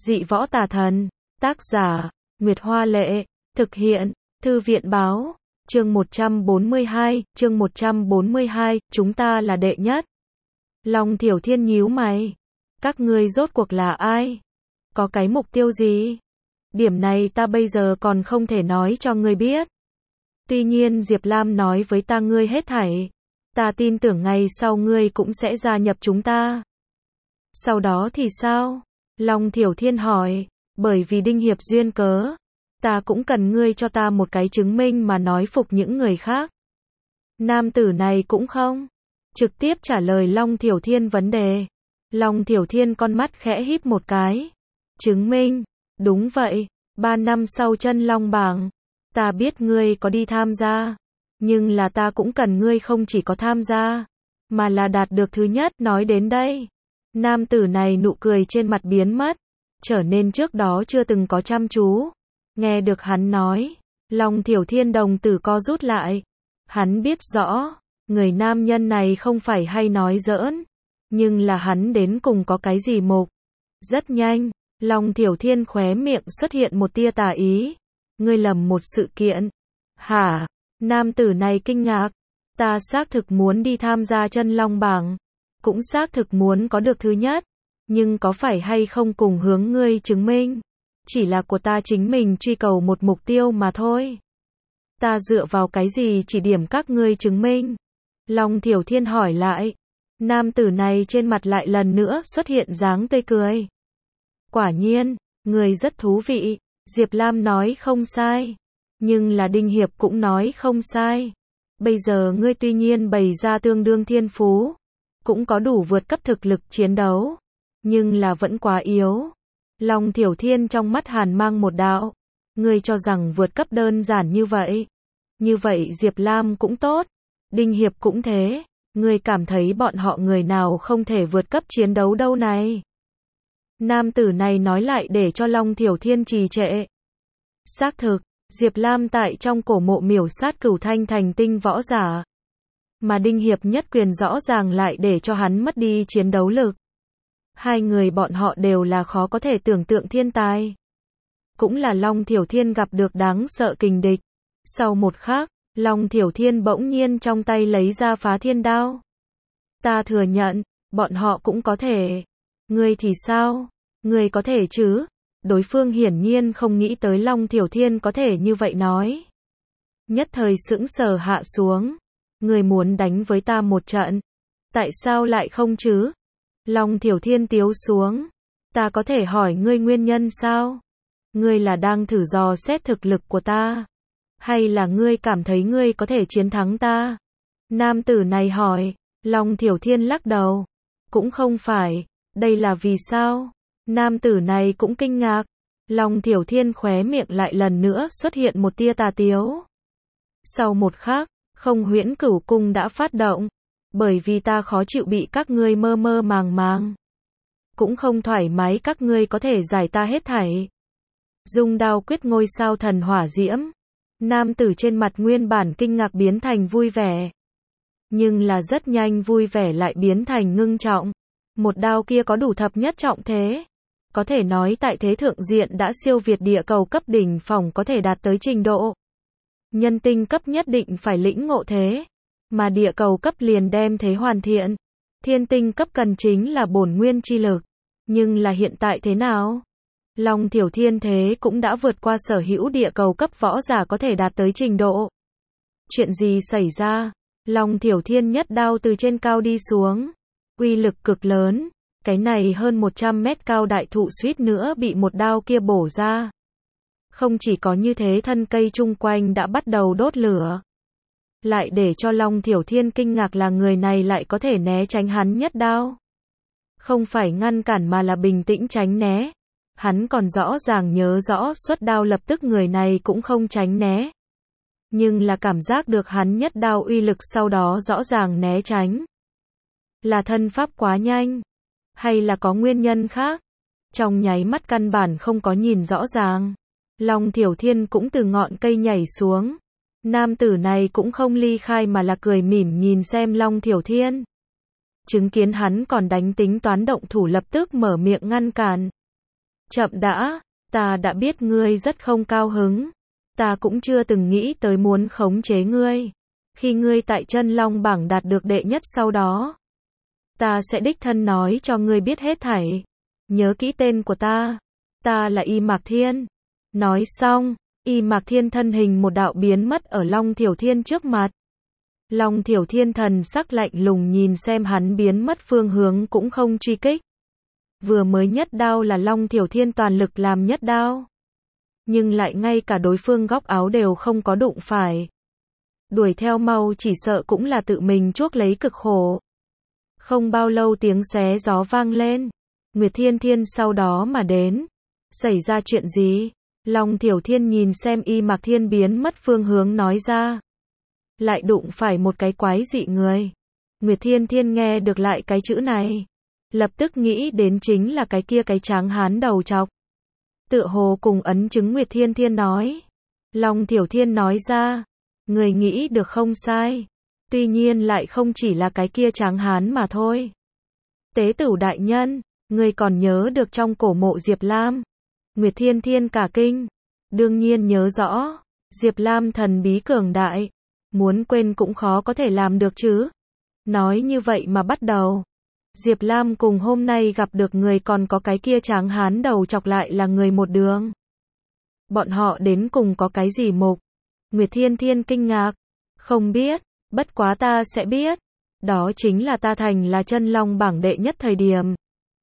Dị võ tà thần. Tác giả, Nguyệt Hoa Lệ. Thực hiện, Thư viện Báo. Chương 142, chúng ta là đệ nhất. Long Thiểu Thiên nhíu mày. Các ngươi rốt cuộc là ai? Có cái mục tiêu gì? Điểm này ta bây giờ còn không thể nói cho ngươi biết. Tuy nhiên Diệp Lam nói với ta ngươi hết thảy. Ta tin tưởng ngày sau ngươi cũng sẽ gia nhập chúng ta. Sau đó thì sao? Long Thiểu Thiên hỏi. Bởi vì Đinh Hiệp duyên cớ. Ta cũng cần ngươi cho ta một cái chứng minh mà nói phục những người khác. Nam tử này cũng không trực tiếp trả lời Long Thiểu Thiên vấn đề. Long Thiểu Thiên con mắt khẽ híp một cái. Chứng minh? Đúng vậy, 3 năm sau chân long bảng. Ta biết ngươi có đi tham gia. Nhưng là ta cũng cần ngươi không chỉ có tham gia, mà là đạt được thứ nhất. Nói đến đây, nam tử này nụ cười trên mặt biến mất, trở nên trước đó chưa từng có chăm chú. Nghe được hắn nói, Long Thiểu Thiên đồng tử co rút lại. Hắn biết rõ, người nam nhân này không phải hay nói giỡn, nhưng là hắn đến cùng có cái gì mục. Rất nhanh, Long Thiểu Thiên khóe miệng xuất hiện một tia tà ý. Ngươi lầm một sự kiện. Hả? Nam tử này kinh ngạc. Ta xác thực muốn đi tham gia chân long bảng, cũng xác thực muốn có được thứ nhất, nhưng có phải hay không cùng hướng ngươi chứng minh, chỉ là của ta chính mình truy cầu một mục tiêu mà thôi. Ta dựa vào cái gì chỉ điểm các ngươi chứng minh? Long Thiểu Thiên hỏi lại. Nam tử này trên mặt lại lần nữa xuất hiện dáng tươi cười. Quả nhiên, người rất thú vị. Diệp Lam nói không sai, nhưng là Đinh Hiệp cũng nói không sai. Bây giờ ngươi tuy nhiên bày ra tương đương thiên phú, cũng có đủ vượt cấp thực lực chiến đấu, nhưng là vẫn quá yếu. Long Thiểu Thiên trong mắt hàn mang một đạo. Ngươi cho rằng vượt cấp đơn giản như vậy? Như vậy Diệp Lam cũng tốt, Đinh Hiệp cũng thế. Ngươi cảm thấy bọn họ người nào không thể vượt cấp chiến đấu đâu này? Nam tử này nói lại để cho Long Thiểu Thiên trì trệ. Xác thực, Diệp Lam tại trong cổ mộ miểu sát Cửu Thanh thành tinh võ giả, mà Đinh Hiệp nhất quyền rõ ràng lại để cho hắn mất đi chiến đấu lực. Hai người bọn họ đều là khó có thể tưởng tượng thiên tài. Cũng là Long Thiểu Thiên gặp được đáng sợ kình địch. Sau một khắc, Long Thiểu Thiên bỗng nhiên trong tay lấy ra phá thiên đao. Ta thừa nhận, bọn họ cũng có thể. Ngươi thì sao? Ngươi có thể chứ? Đối phương hiển nhiên không nghĩ tới Long Thiểu Thiên có thể như vậy nói. Nhất thời sững sờ hạ xuống. Ngươi muốn đánh với ta một trận. Tại sao lại không chứ? Long Thiểu Thiên tiếu xuống. Ta có thể hỏi ngươi nguyên nhân sao? Ngươi là đang thử dò xét thực lực của ta, hay là ngươi cảm thấy ngươi có thể chiến thắng ta? Nam tử này hỏi. Long Thiểu Thiên lắc đầu. Cũng không phải. Đây là vì sao? Nam tử này cũng kinh ngạc. Long Thiểu Thiên khóe miệng lại lần nữa xuất hiện một tia tà tiếu. Sau một khắc, Không Huyễn Cửu Cung đã phát động. Bởi vì ta khó chịu bị các ngươi mơ mơ màng màng, cũng không thoải mái các ngươi có thể giải ta hết thảy. Dung đao quyết ngôi sao thần hỏa diễm. Nam tử trên mặt nguyên bản kinh ngạc biến thành vui vẻ. Nhưng là rất nhanh vui vẻ lại biến thành ngưng trọng. Một đao kia có đủ thập nhất trọng thế. Có thể nói tại thế thượng diện đã siêu việt địa cầu cấp đỉnh phong có thể đạt tới trình độ. Nhân tinh cấp nhất định phải lĩnh ngộ thế. Mà địa cầu cấp liền đem thế hoàn thiện. Thiên tinh cấp cần chính là bổn nguyên chi lực. Nhưng là hiện tại thế nào? Long Thiểu Thiên thế cũng đã vượt qua sở hữu địa cầu cấp võ giả có thể đạt tới trình độ. Chuyện gì xảy ra? Long Thiểu Thiên nhất đao từ trên cao đi xuống. Uy lực cực lớn. Cái này hơn 100 mét cao đại thụ suýt nữa bị một đao kia bổ ra. Không chỉ có như thế, thân cây chung quanh đã bắt đầu đốt lửa. Lại để cho Long Thiểu Thiên kinh ngạc là người này lại có thể né tránh hắn nhất đao. Không phải ngăn cản mà là bình tĩnh tránh né. Hắn còn rõ ràng nhớ rõ xuất đao lập tức người này cũng không tránh né. Nhưng là cảm giác được hắn nhất đao uy lực sau đó rõ ràng né tránh. Là thân pháp quá nhanh? Hay là có nguyên nhân khác? Trong nháy mắt căn bản không có nhìn rõ ràng. Long Thiểu Thiên cũng từ ngọn cây nhảy xuống. Nam tử này cũng không ly khai mà là cười mỉm nhìn xem Long Thiểu Thiên. Chứng kiến hắn còn đánh tính toán động thủ lập tức mở miệng ngăn cản. chậm đã, ta đã biết ngươi rất không cao hứng. Ta cũng chưa từng nghĩ tới muốn khống chế ngươi. Khi ngươi tại Chân Long bảng đạt được đệ nhất sau đó, ta sẽ đích thân nói cho ngươi biết hết thảy. Nhớ kỹ tên của ta là Y Mạc Thiên. Nói xong, Y Mạc Thiên thân hình một đạo biến mất ở Long Thiểu Thiên trước mặt. Long Thiểu Thiên thần sắc lạnh lùng nhìn xem hắn biến mất phương hướng cũng không truy kích. Vừa mới nhất đao là Long Thiểu Thiên toàn lực làm nhất đao. Nhưng lại ngay cả đối phương góc áo đều không có đụng phải. Đuổi theo mau chỉ sợ cũng là tự mình chuốc lấy cực khổ. Không bao lâu tiếng xé gió vang lên. Nguyệt Thiên Thiên sau đó mà đến. Xảy ra chuyện gì? Long Thiểu Thiên nhìn xem Y Mạc Thiên biến mất phương hướng nói ra. Lại đụng phải một cái quái dị người. Nguyệt Thiên Thiên nghe được lại cái chữ này. Lập tức nghĩ đến chính là cái kia cái tráng hán đầu trọc. Tựa hồ cùng ấn chứng Nguyệt Thiên Thiên nói. Long Thiểu Thiên nói ra. Người nghĩ được không sai. Tuy nhiên lại không chỉ là cái kia tráng hán mà thôi. Tế Tửu đại nhân, người còn nhớ được trong cổ mộ Diệp Lam. Nguyệt Thiên Thiên cả kinh. Đương nhiên nhớ rõ. Diệp Lam thần bí cường đại. Muốn quên cũng khó có thể làm được chứ. Nói như vậy mà bắt đầu. Diệp Lam cùng hôm nay gặp được người còn có cái kia tráng hán đầu chọc lại là người một đường. Bọn họ đến cùng có cái gì mục? Nguyệt Thiên Thiên kinh ngạc. Không biết, bất quá ta sẽ biết. Đó chính là ta thành là Chân Long bảng đệ nhất thời điểm.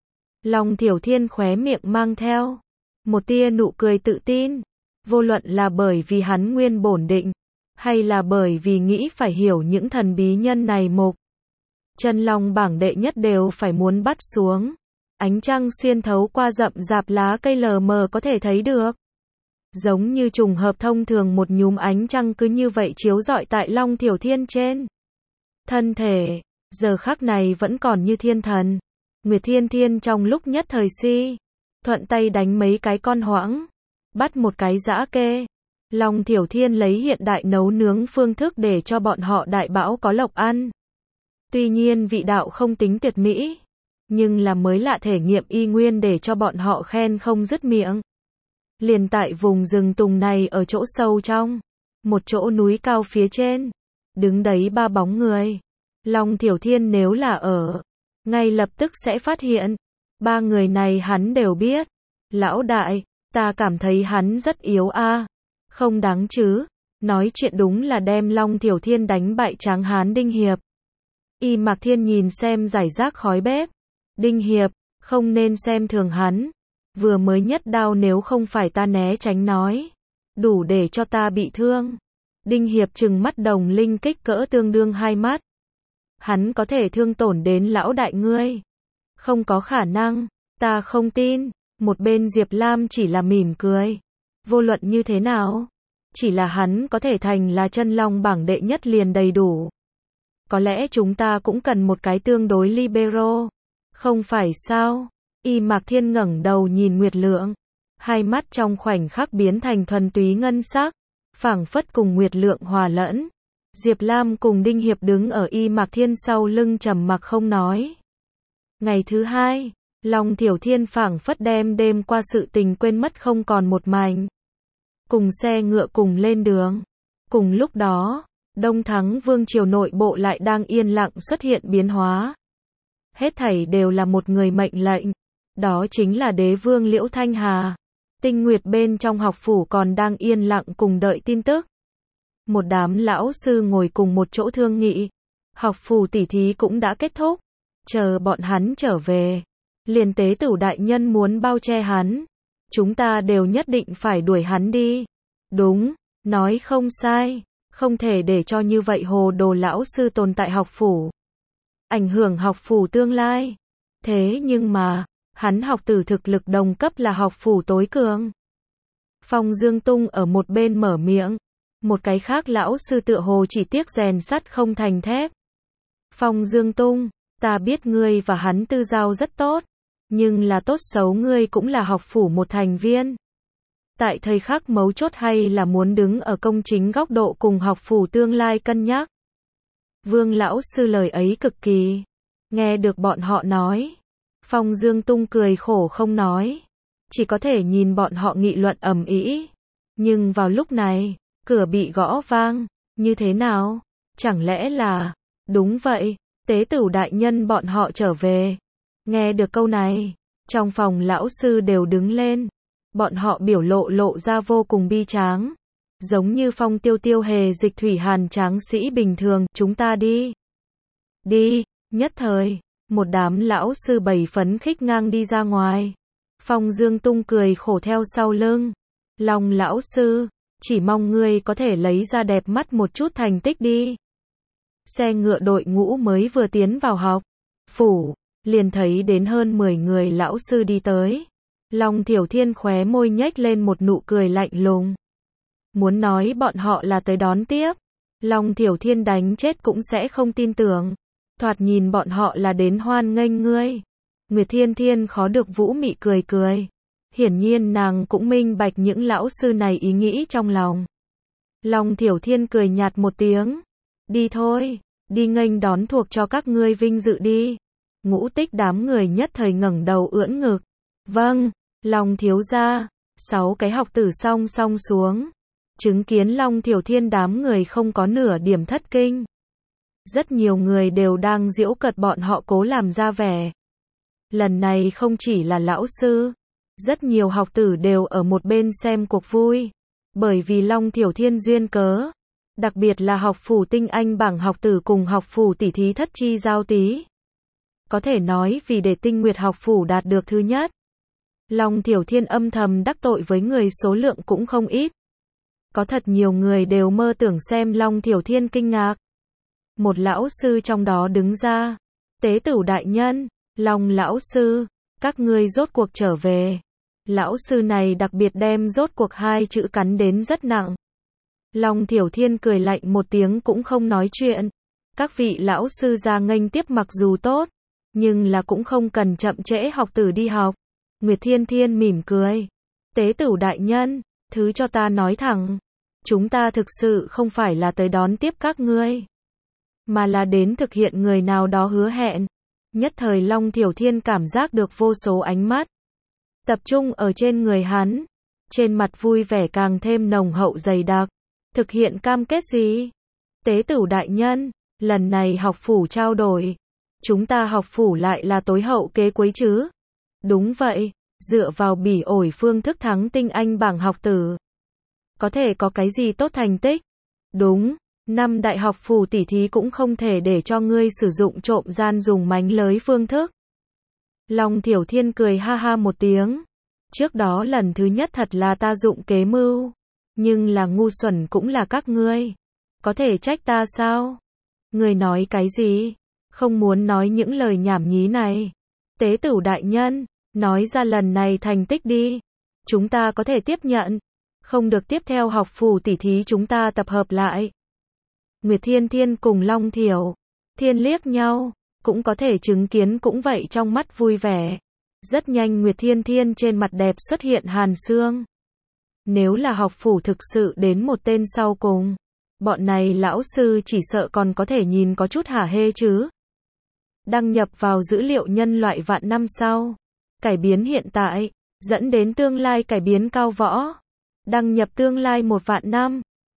Long Thiểu Thiên khóe miệng mang theo một tia nụ cười tự tin. Vô luận là bởi vì hắn nguyên bổn định, hay là bởi vì nghĩ phải hiểu những thần bí nhân này mục. Chân Long bảng đệ nhất đều phải muốn bắt xuống. Ánh trăng xuyên thấu qua rậm rạp lá cây lờ mờ có thể thấy được. Giống như trùng hợp thông thường một nhúm ánh trăng cứ như vậy chiếu rọi tại Long Thiểu Thiên trên thân thể, giờ khắc này vẫn còn như thiên thần. Nguyệt Thiên Thiên trong lúc nhất thời thuận tay đánh mấy cái con hoãng, bắt một cái dã kê. Long Thiểu Thiên lấy hiện đại nấu nướng phương thức để cho bọn họ đại bão có lộc ăn. Tuy nhiên vị đạo không tính tuyệt mỹ, nhưng là mới lạ thể nghiệm y nguyên để cho bọn họ khen không dứt miệng. Liền tại vùng rừng tùng này ở chỗ sâu trong, một chỗ núi cao phía trên, đứng đấy ba bóng người. Long Thiểu Thiên nếu là ở, ngay lập tức sẽ phát hiện. Ba người này hắn đều biết. Lão đại, ta cảm thấy hắn rất yếu a. Không đáng chứ. Nói chuyện đúng là đem Long Thiểu Thiên đánh bại tráng hán Đinh Hiệp. Y Mạc Thiên nhìn xem giải rác khói bếp. Đinh Hiệp, không nên xem thường hắn. Vừa mới nhất đao nếu không phải ta né tránh nói, đủ để cho ta bị thương. Đinh Hiệp trừng mắt đồng linh kích cỡ tương đương hai mắt. Hắn có thể thương tổn đến lão đại ngươi. Không có khả năng, ta không tin. Một bên Diệp Lam chỉ là mỉm cười. Vô luận như thế nào, chỉ là hắn có thể thành là Chân Long bảng đệ nhất liền đầy đủ. Có lẽ chúng ta cũng cần một cái tương đối libero. Không phải sao? Y Mạc Thiên ngẩng đầu nhìn Nguyệt Lượng. Hai mắt trong khoảnh khắc biến thành thuần túy ngân sắc, phảng phất cùng Nguyệt Lượng hòa lẫn. Diệp Lam cùng Đinh Hiệp đứng ở Y Mạc Thiên sau lưng trầm mặc không nói. Ngày thứ hai, Long Thiểu Thiên phảng phất đem đêm qua sự tình quên mất không còn một mảnh. Cùng xe ngựa cùng lên đường. Cùng lúc đó, Đông Thắng Vương triều nội bộ lại đang yên lặng xuất hiện biến hóa. Hết thảy đều là một người mệnh lệnh. Đó chính là đế vương Liễu Thanh Hà. Tinh Nguyệt bên trong học phủ còn đang yên lặng cùng đợi tin tức. Một đám lão sư ngồi cùng một chỗ thương nghị. Học phủ tỉ thí cũng đã kết thúc. Chờ bọn hắn trở về. Liền Tế Tửu đại nhân muốn bao che hắn. Chúng ta đều nhất định phải đuổi hắn đi. Đúng, nói không sai. Không thể để cho như vậy hồ đồ lão sư tồn tại học phủ. Ảnh hưởng học phủ tương lai. Thế nhưng mà, hắn học tử thực lực đồng cấp là học phủ tối cường. Phong Dương Tung ở một bên mở miệng. Một cái khác lão sư tựa hồ chỉ tiếc rèn sắt không thành thép. Phong Dương Tung, ta biết ngươi và hắn tư giao rất tốt. Nhưng là tốt xấu ngươi cũng là học phủ một thành viên. Tại thời khắc mấu chốt hay là muốn đứng ở công chính góc độ cùng học phủ tương lai cân nhắc. Vương lão sư lời ấy cực kỳ. Nghe được bọn họ nói. Phong Dương Tung cười khổ không nói. chỉ có thể nhìn bọn họ nghị luận ầm ĩ. Nhưng vào lúc này, cửa bị gõ vang, như thế nào? Chẳng lẽ là, đúng vậy, tế tửu đại nhân bọn họ trở về. Nghe được câu này, trong phòng lão sư đều đứng lên, bọn họ biểu lộ ra vô cùng bi tráng, giống như Phong Tiêu Tiêu Hề Dịch Thủy Hàn tráng sĩ bình thường, chúng ta đi. Đi, nhất thời, một đám lão sư bầy phấn khích ngang đi ra ngoài. Phong Dương Tung cười khổ theo sau lưng. Long lão sư, chỉ mong ngươi có thể lấy ra đẹp mắt một chút thành tích đi. Xe ngựa đội ngũ mới vừa tiến vào học phủ, liền thấy đến hơn 10 người lão sư đi tới. Long Thiểu Thiên khóe môi nhếch lên một nụ cười lạnh lùng. Muốn nói bọn họ là tới đón tiếp, Long Thiểu Thiên đánh chết cũng sẽ không tin tưởng. Thoạt nhìn bọn họ là đến hoan nghênh ngươi. Nguyệt Thiên Thiên khó được vũ mị cười cười. Hiển nhiên nàng cũng minh bạch những lão sư này ý nghĩ trong lòng. Long Thiểu Thiên cười nhạt một tiếng. Đi thôi, đi nghênh đón thuộc cho các ngươi vinh dự đi. Ngũ Tích đám người nhất thời ngẩng đầu ưỡn ngực. Vâng, Long thiếu gia. 6 cái học tử song song xuống. Chứng kiến Long Thiểu Thiên đám người không có nửa điểm thất kinh. Rất nhiều người đều đang giễu cợt bọn họ cố làm ra vẻ. Lần này không chỉ là lão sư, rất nhiều học tử đều ở một bên xem cuộc vui. Bởi vì Long Thiểu Thiên duyên cớ, đặc biệt là học phủ tinh anh bảng học tử cùng học phủ tỷ thí thất chi giao tí. Có thể nói vì để Tinh Nguyệt học phủ đạt được thứ nhất. Long Thiểu Thiên âm thầm đắc tội với người số lượng cũng không ít. Có thật nhiều người đều mơ tưởng xem Long Thiểu Thiên kinh ngạc. Một lão sư trong đó đứng ra. Tế tửu đại nhân, Long lão sư, các ngươi rốt cuộc trở về. Lão sư này đặc biệt đem rốt cuộc 2 chữ cắn đến rất nặng. Long Thiểu Thiên cười lạnh một tiếng cũng không nói chuyện. Các vị lão sư ra nghênh tiếp mặc dù tốt, nhưng là cũng không cần chậm trễ học tử đi học. Nguyệt Thiên Thiên mỉm cười. Tế tửu đại nhân, thứ cho ta nói thẳng. Chúng ta thực sự không phải là tới đón tiếp các ngươi, mà là đến thực hiện người nào đó hứa hẹn. Nhất thời Long Thiểu Thiên cảm giác được vô số ánh mắt tập trung ở trên người hắn. Trên mặt vui vẻ càng thêm nồng hậu dày đặc. Thực hiện cam kết gì? Tế tửu đại nhân, lần này học phủ trao đổi. Chúng ta học phủ lại là tối hậu kế cuối chứ? Đúng vậy, dựa vào bỉ ổi phương thức thắng tinh anh bảng học tử. Có thể có cái gì tốt thành tích? Đúng, năm đại học phủ tỷ thí cũng không thể để cho ngươi sử dụng trộm gian dùng mánh lới phương thức. Long Thiểu Thiên cười ha ha một tiếng. Trước đó lần thứ nhất thật là ta dụng kế mưu. Nhưng là ngu xuẩn cũng là các ngươi. Có thể trách ta sao? Ngươi nói cái gì? Không muốn nói những lời nhảm nhí này. Tế tửu đại nhân, nói ra lần này thành tích đi. Chúng ta có thể tiếp nhận. Không được tiếp theo học phủ tỷ thí chúng ta tập hợp lại. Nguyệt Thiên Thiên cùng Long Thiểu Thiên liếc nhau, cũng có thể chứng kiến cũng vậy trong mắt vui vẻ. Rất nhanh Nguyệt Thiên Thiên trên mặt đẹp xuất hiện hàn xương. Nếu là học phủ thực sự đến một tên sau cùng, bọn này lão sư chỉ sợ còn có thể nhìn có chút hả hê chứ. Đăng nhập vào dữ liệu nhân loại vạn năm sau. Cải biến hiện tại, dẫn đến tương lai cải biến cao võ. Đăng nhập tương lai 1 vạn năm.